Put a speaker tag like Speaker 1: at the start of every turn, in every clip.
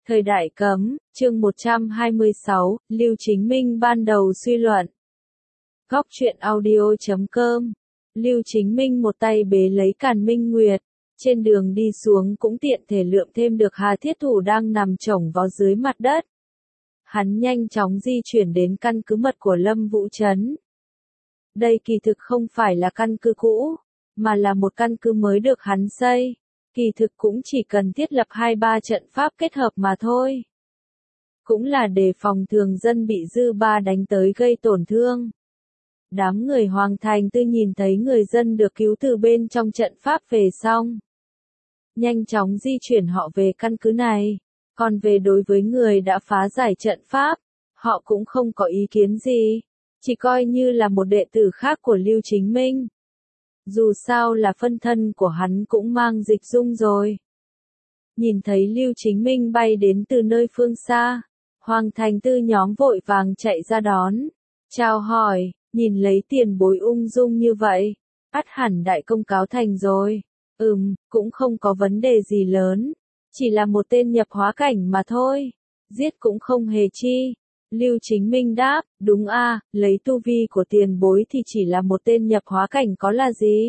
Speaker 1: Thời đại cấm, chương 126, Lưu Chính Minh ban đầu suy luận. Góc truyện audio.com. Lưu Chính Minh một tay bế lấy Càn Minh Nguyệt, trên đường đi xuống cũng tiện thể lượm thêm được Hà Thiết Thủ đang nằm chồng vào dưới mặt đất. Hắn nhanh chóng di chuyển đến căn cứ mật của Lâm Vũ Trấn. Đây kỳ thực không phải là căn cứ cũ, mà là một căn cứ mới được hắn xây. Kỳ thực cũng chỉ cần thiết lập 2-3 trận pháp kết hợp mà thôi. Cũng là để phòng thường dân bị dư ba đánh tới gây tổn thương. Đám người Hoàng Thành Tư nhìn thấy người dân được cứu từ bên trong trận pháp về xong. Nhanh chóng di chuyển họ về căn cứ này. Còn về đối với người đã phá giải trận pháp, họ cũng không có ý kiến gì. Chỉ coi như là một đệ tử khác của Lưu Chính Minh. Dù sao là phân thân của hắn cũng mang dịch dung rồi. Nhìn thấy Lưu Chính Minh bay đến từ nơi phương xa, Hoàng Thành Tư nhóm vội vàng chạy ra đón. Chào hỏi, nhìn lấy tiền bối ung dung như vậy, ắt hẳn đại công cáo thành rồi. Cũng không có vấn đề gì lớn, chỉ là một tên nhập hóa cảnh mà thôi, giết cũng không hề chi. Lưu Chính Minh đáp, đúng a, lấy tu vi của tiền bối thì chỉ là một tên nhập hóa cảnh có là gì?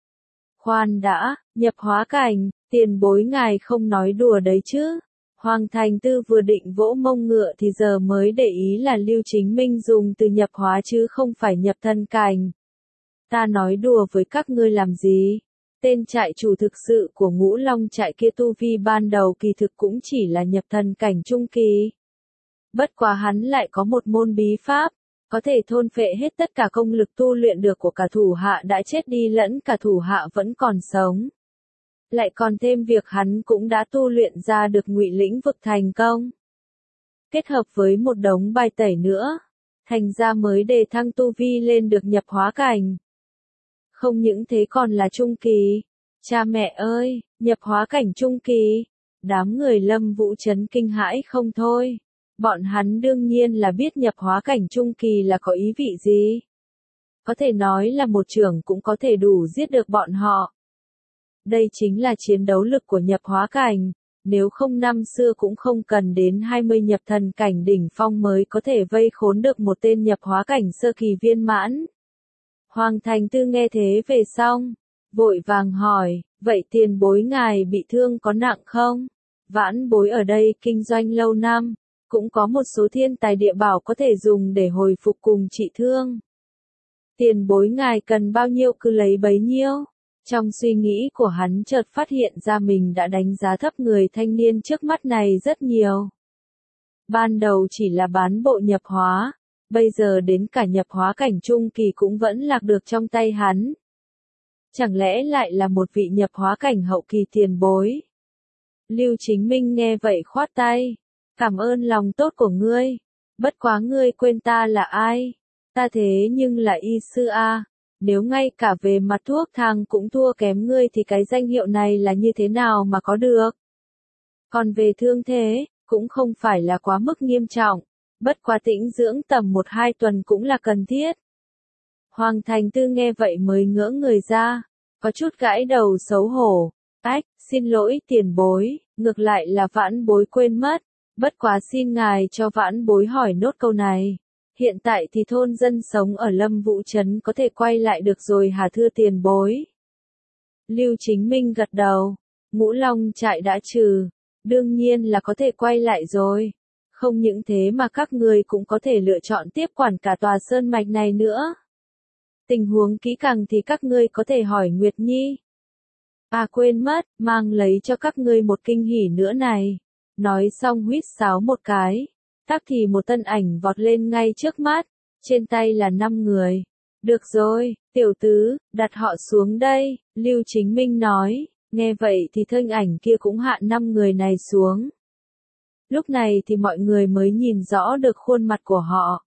Speaker 1: Khoan đã, nhập hóa cảnh, tiền bối ngài không nói đùa đấy chứ? Hoàng Thành Tư vừa định vỗ mông ngựa thì giờ mới để ý là Lưu Chính Minh dùng từ nhập hóa chứ không phải nhập thân cảnh. Ta nói đùa với các ngươi làm gì? Tên trại chủ thực sự của Ngũ Long trại kia tu vi ban đầu kỳ thực cũng chỉ là nhập thần cảnh trung kỳ. Bất quá hắn lại có một môn bí pháp, có thể thôn phệ hết tất cả công lực tu luyện được của cả thủ hạ đã chết đi lẫn cả thủ hạ vẫn còn sống. Lại còn thêm việc hắn cũng đã tu luyện ra được Ngụy Lĩnh Vực thành công. Kết hợp với một đống bài tẩy nữa, thành ra mới đề thăng tu vi lên được nhập hóa cảnh. Không những thế còn là trung kỳ. Cha mẹ ơi, nhập hóa cảnh trung kỳ. Đám người Lâm Vũ Trấn kinh hãi không thôi. Bọn hắn đương nhiên là biết nhập hóa cảnh trung kỳ là có ý vị gì. Có thể nói là một trưởng cũng có thể đủ giết được bọn họ. Đây chính là chiến đấu lực của nhập hóa cảnh, nếu không năm xưa cũng không cần đến 20 nhập thần cảnh đỉnh phong mới có thể vây khốn được một tên nhập hóa cảnh sơ kỳ viên mãn. Hoàng Thành Tư nghe thế về xong, vội vàng hỏi, vậy tiền bối ngài bị thương có nặng không? Vãn bối ở đây kinh doanh lâu năm, cũng có một số thiên tài địa bảo có thể dùng để hồi phục cùng trị thương. Tiền bối ngài cần bao nhiêu cứ lấy bấy nhiêu. Trong suy nghĩ của hắn chợt phát hiện ra mình đã đánh giá thấp người thanh niên trước mắt này rất nhiều. Ban đầu chỉ là bán bộ nhập hóa, bây giờ đến cả nhập hóa cảnh trung kỳ cũng vẫn lạc được trong tay hắn. Chẳng lẽ lại là một vị nhập hóa cảnh hậu kỳ tiền bối? Lưu Chính Minh nghe vậy khoát tay. Cảm ơn lòng tốt của ngươi. Bất quá ngươi quên ta là ai? Ta thế nhưng là y sư a. Nếu ngay cả về mặt thuốc thang cũng thua kém ngươi thì cái danh hiệu này là như thế nào mà có được? Còn về thương thế, cũng không phải là quá mức nghiêm trọng. Bất quá tĩnh dưỡng tầm 1-2 tuần cũng là cần thiết. Hoàng Thành Tư nghe vậy mới ngỡ người ra. Có chút gãi đầu xấu hổ. Xin lỗi tiền bối, ngược lại là vãn bối quên mất. Bất quá xin ngài cho vãn bối hỏi nốt câu này. Hiện tại thì thôn dân sống ở Lâm Vũ Trấn có thể quay lại được rồi hả thưa tiền bối? Lưu Chính Minh gật đầu. Ngũ Long trại đã trừ. Đương nhiên là có thể quay lại rồi. Không những thế mà các người cũng có thể lựa chọn tiếp quản cả tòa sơn mạch này nữa. Tình huống kỹ càng thì các ngươi có thể hỏi Nguyệt Nhi. À quên mất, mang lấy cho các ngươi một kinh hỉ nữa này. Nói xong huýt sáo một cái. Tắc thì một thân ảnh vọt lên ngay trước mắt. Trên tay là 5 người. Được rồi, tiểu tứ, đặt họ xuống đây. Lưu Chính Minh nói. Nghe vậy thì thân ảnh kia cũng hạ 5 người này xuống. Lúc này thì mọi người mới nhìn rõ được khuôn mặt của họ.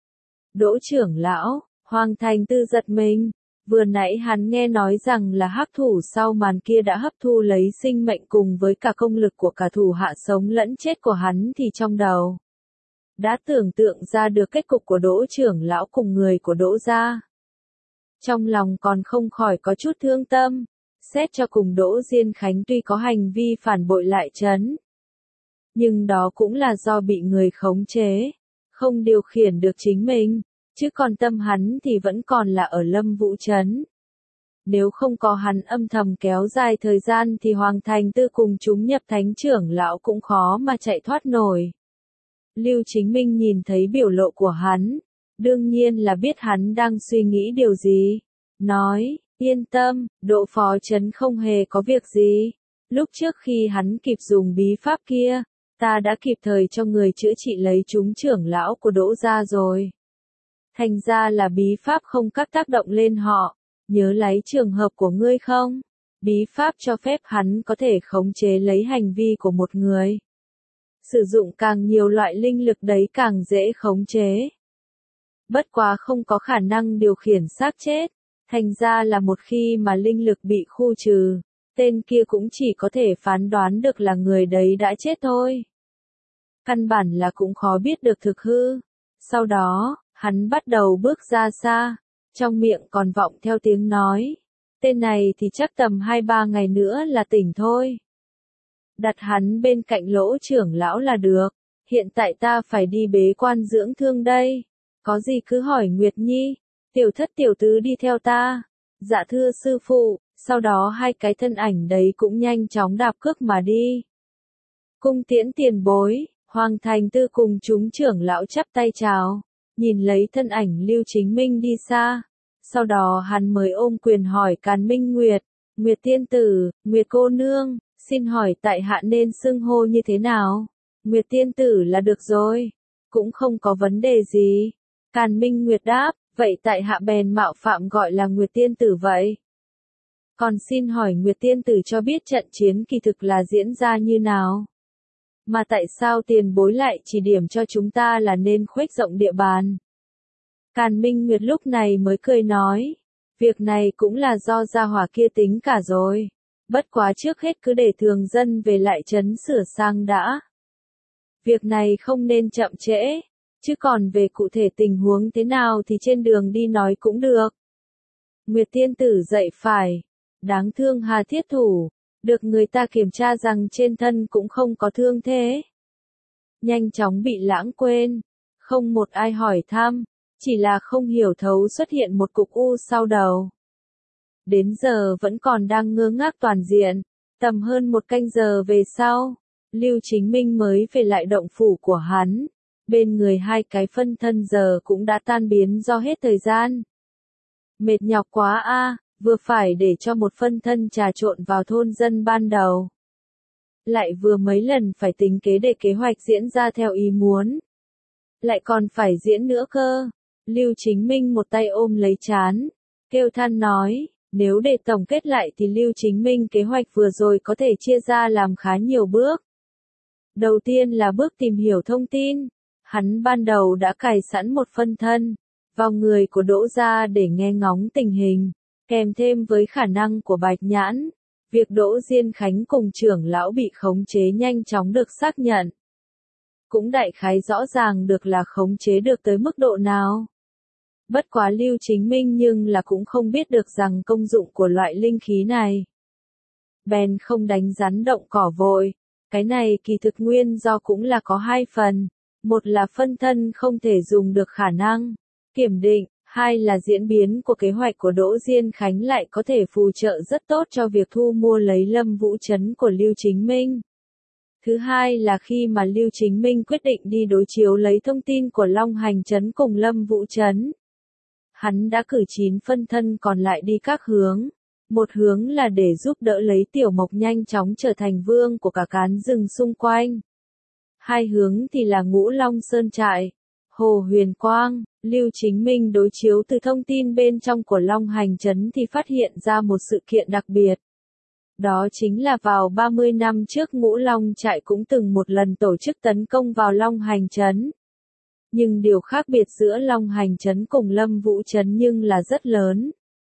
Speaker 1: Đỗ trưởng lão, Hoàng Thành Tư giật mình. Vừa nãy hắn nghe nói rằng là hắc thủ sau màn kia đã hấp thu lấy sinh mệnh cùng với cả công lực của cả thủ hạ sống lẫn chết của hắn thì trong đầu đã tưởng tượng ra được kết cục của Đỗ trưởng lão cùng người của Đỗ gia. Trong lòng còn không khỏi có chút thương tâm, xét cho cùng Đỗ Diên Khánh tuy có hành vi phản bội lại trấn Nhưng đó cũng là do bị người khống chế, không điều khiển được chính mình, chứ còn tâm hắn thì vẫn còn là ở Lâm Vũ Trấn. Nếu không có hắn âm thầm kéo dài thời gian thì Hoàng Thành Tư cùng chúng nhập thánh trưởng lão cũng khó mà chạy thoát nổi. Lưu Chính Minh nhìn thấy biểu lộ của hắn, đương nhiên là biết hắn đang suy nghĩ điều gì. Nói, yên tâm, Đỗ phó trấn không hề có việc gì. Lúc trước khi hắn kịp dùng bí pháp kia, ta đã kịp thời cho người chữa trị lấy chúng trưởng lão của Đỗ gia rồi. Thành ra là bí pháp không các tác động lên họ. Nhớ lấy trường hợp của ngươi không? Bí pháp cho phép hắn có thể khống chế lấy hành vi của một người. Sử dụng càng nhiều loại linh lực đấy càng dễ khống chế. Bất quá không có khả năng điều khiển xác chết. Thành ra là một khi mà linh lực bị khu trừ, tên kia cũng chỉ có thể phán đoán được là người đấy đã chết thôi. Căn bản là cũng khó biết được thực hư. Sau đó, hắn bắt đầu bước ra xa. Trong miệng còn vọng theo tiếng nói. Tên này thì chắc tầm 2-3 ngày nữa là tỉnh thôi. Đặt hắn bên cạnh Lỗ trưởng lão là được. Hiện tại ta phải đi bế quan dưỡng thương đây. Có gì cứ hỏi Nguyệt Nhi. Tiểu thất tiểu tứ đi theo ta. Dạ thưa sư phụ. Sau đó hai cái thân ảnh đấy cũng nhanh chóng đạp cước mà đi. Cung tiễn tiền bối. Hoàng Thành Tư cùng chúng trưởng lão chắp tay chào. Nhìn lấy thân ảnh Lưu Chính Minh đi xa. Sau đó hắn mới ôm quyền hỏi Càn Minh Nguyệt. Nguyệt tiên tử, Nguyệt cô nương, xin hỏi tại hạ nên xưng hô như thế nào? Nguyệt tiên tử là được rồi. Cũng không có vấn đề gì. Càn Minh Nguyệt đáp, vậy tại hạ bèn mạo phạm gọi là Nguyệt tiên tử vậy. Còn xin hỏi Nguyệt tiên tử cho biết trận chiến kỳ thực là diễn ra như nào? Mà tại sao tiền bối lại chỉ điểm cho chúng ta là nên khuếch rộng địa bàn? Càn Minh Nguyệt lúc này mới cười nói. Việc này cũng là do gia hỏa kia tính cả rồi. Bất quá trước hết cứ để thường dân về lại trấn sửa sang đã. Việc này không nên chậm trễ. Chứ còn về cụ thể tình huống thế nào thì trên đường đi nói cũng được. Nguyệt tiên tử dạy phải. Đáng thương Hà Thiết Thủ. Được người ta kiểm tra rằng trên thân cũng không có thương thế. Nhanh chóng bị lãng quên. Không một ai hỏi thăm. Chỉ là không hiểu thấu xuất hiện một cục u sau đầu. Đến giờ vẫn còn đang ngơ ngác toàn diện. Tầm hơn một canh giờ về sau, Lưu Chính Minh mới về lại động phủ của hắn. Bên người hai cái phân thân giờ cũng đã tan biến do hết thời gian. Mệt nhọc quá a, vừa phải để cho một phân thân trà trộn vào thôn dân ban đầu. Lại vừa mấy lần phải tính kế để kế hoạch diễn ra theo ý muốn. Lại còn phải diễn nữa cơ. Lưu Chính Minh một tay ôm lấy trán, kêu than nói, nếu để tổng kết lại thì Lưu Chính Minh kế hoạch vừa rồi có thể chia ra làm khá nhiều bước. Đầu tiên là bước tìm hiểu thông tin. Hắn ban đầu đã cài sẵn một phân thân vào người của Đỗ gia để nghe ngóng tình hình, kèm thêm với khả năng của Bạch Nhãn. Việc Đỗ Diên Khánh cùng trưởng lão bị khống chế nhanh chóng được xác nhận. Cũng đại khái rõ ràng được là khống chế được tới mức độ nào. Bất quá Lưu Chính Minh nhưng là cũng không biết được rằng công dụng của loại linh khí này. Bèn không đánh rắn động cỏ vội. Cái này kỳ thực nguyên do cũng là có hai phần. Một là phân thân không thể dùng được khả năng kiểm định. Hai là diễn biến của kế hoạch của Đỗ Diên Khánh lại có thể phù trợ rất tốt cho việc thu mua lấy Lâm Vũ Trấn của Lưu Chính Minh. Thứ hai là khi mà Lưu Chính Minh quyết định đi đối chiếu lấy thông tin của Long Hành Trấn cùng Lâm Vũ Trấn. Hắn đã cử 9 phân thân còn lại đi các hướng. Một hướng là để giúp đỡ lấy Tiểu Mộc nhanh chóng trở thành vương của cả cán rừng xung quanh. Hai hướng thì là Ngũ Long Sơn Trại, Hồ Huyền Quang. Lưu Chính Minh đối chiếu từ thông tin bên trong của Long Hành Trấn thì phát hiện ra một sự kiện đặc biệt. Đó chính là vào 30 năm trước Ngũ Long Trại cũng từng một lần tổ chức tấn công vào Long Hành Trấn. Nhưng điều khác biệt giữa Long Hành Trấn cùng Lâm Vũ Trấn nhưng là rất lớn.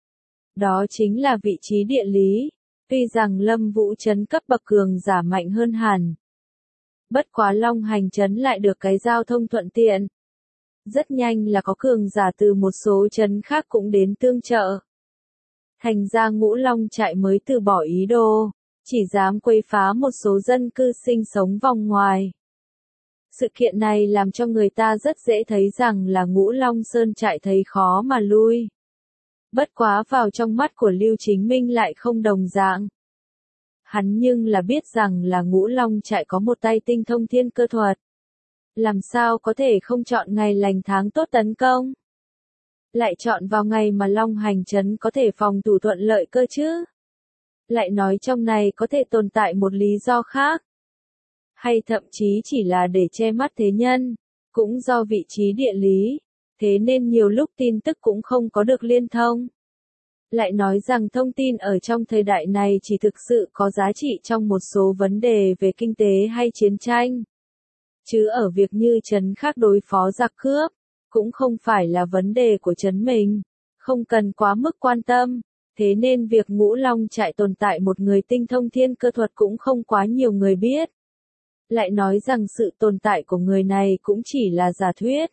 Speaker 1: Đó chính là vị trí địa lý. Tuy rằng Lâm Vũ Trấn cấp bậc cường giả mạnh hơn hẳn. Bất quá Long Hành Trấn lại được cái giao thông thuận tiện. Rất nhanh là có cường giả từ một số trấn khác cũng đến tương trợ. Thành ra Ngũ Long Trại mới từ bỏ ý đồ. chỉ dám quấy phá một số dân cư sinh sống vòng ngoài. Sự kiện này làm cho người ta rất dễ thấy rằng là Ngũ Long Sơn Trại thấy khó mà lui. Bất quá vào trong mắt của Lưu Chính Minh lại không đồng dạng. Hắn nhưng là biết rằng là Ngũ Long Trại có một tay tinh thông thiên cơ thuật. Làm sao có thể không chọn ngày lành tháng tốt tấn công? Lại chọn vào ngày mà Long Hành Trấn có thể phòng thủ thuận lợi cơ chứ? Lại nói trong này có thể tồn tại một lý do khác. Hay thậm chí chỉ là để che mắt thế nhân, cũng do vị trí địa lý, thế nên nhiều lúc tin tức cũng không có được liên thông. Lại nói rằng thông tin ở trong thời đại này chỉ thực sự có giá trị trong một số vấn đề về kinh tế hay chiến tranh. Chứ ở việc như trấn khác đối phó giặc cướp, cũng không phải là vấn đề của trấn mình, không cần quá mức quan tâm. Thế nên việc Ngũ Long Trại tồn tại một người tinh thông thiên cơ thuật cũng không quá nhiều người biết. Lại nói rằng sự tồn tại của người này cũng chỉ là giả thuyết.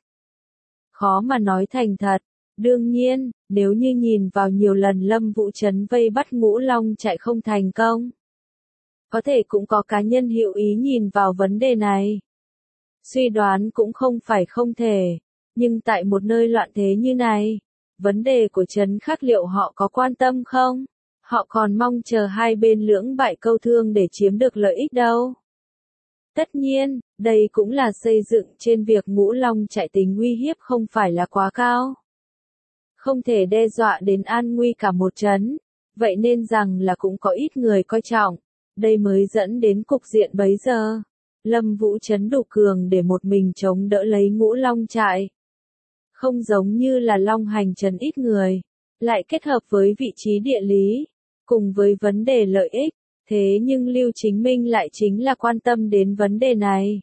Speaker 1: Khó mà nói thành thật. Đương nhiên, nếu như nhìn vào nhiều lần Lâm Vũ Trấn vây bắt Ngũ Long Trại không thành công, có thể cũng có cá nhân hữu ý nhìn vào vấn đề này. Suy đoán cũng không phải không thể, nhưng tại một nơi loạn thế như này, vấn đề của trấn khác liệu họ có quan tâm không? Họ còn mong chờ hai bên lưỡng bại câu thương để chiếm được lợi ích đâu. Tất nhiên, đây cũng là xây dựng trên việc Ngũ Long Trại tính uy hiếp không phải là quá cao. Không thể đe dọa đến an nguy cả một trấn, vậy nên rằng là cũng có ít người coi trọng, đây mới dẫn đến cục diện bấy giờ. Lâm Vũ Trấn đủ cường để một mình chống đỡ lấy Ngũ Long Trại. Không giống như là Long Hành Trấn ít người, lại kết hợp với vị trí địa lý, cùng với vấn đề lợi ích, thế nhưng Lưu Chính Minh lại chính là quan tâm đến vấn đề này.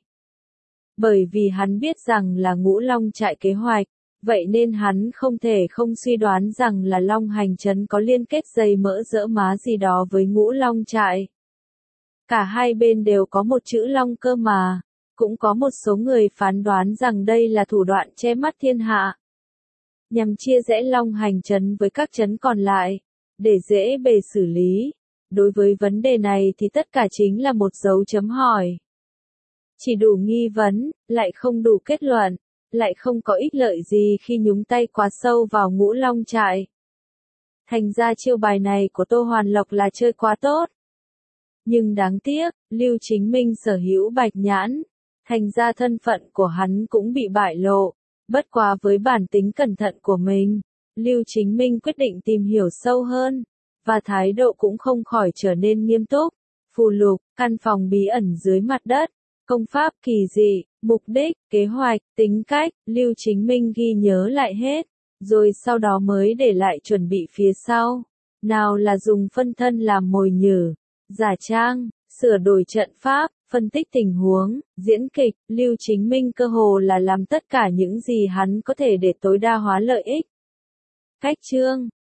Speaker 1: Bởi vì hắn biết rằng là Ngũ Long Trại kế hoạch, vậy nên hắn không thể không suy đoán rằng là Long Hành Trấn có liên kết dây mỡ dỡ má gì đó với Ngũ Long Trại. Cả hai bên đều có một chữ Long cơ mà, cũng có một số người phán đoán rằng đây là thủ đoạn che mắt thiên hạ. Nhằm chia rẽ Long Hành Trấn với các trấn còn lại, để dễ bề xử lý. Đối với vấn đề này thì tất cả chính là một dấu chấm hỏi. Chỉ đủ nghi vấn, lại không đủ kết luận, lại không có ích lợi gì khi nhúng tay quá sâu vào Ngũ Long Trại. Thành ra chiêu bài này của Tô Hoàn Lộc là chơi quá tốt. Nhưng đáng tiếc, Lưu Chính Minh sở hữu bạch nhãn, thành ra thân phận của hắn cũng bị bại lộ. Bất quá với bản tính cẩn thận của mình, Lưu Chính Minh quyết định tìm hiểu sâu hơn, và thái độ cũng không khỏi trở nên nghiêm túc. Phù lục, căn phòng bí ẩn dưới mặt đất, công pháp kỳ dị, mục đích, kế hoạch, tính cách, Lưu Chính Minh ghi nhớ lại hết, rồi sau đó mới để lại chuẩn bị phía sau. Nào là dùng phân thân làm mồi nhử, giả trang, sửa đổi trận pháp, phân tích tình huống, diễn kịch, Lưu Chính Minh cơ hồ là làm tất cả những gì hắn có thể để tối đa hóa lợi ích. Cách chương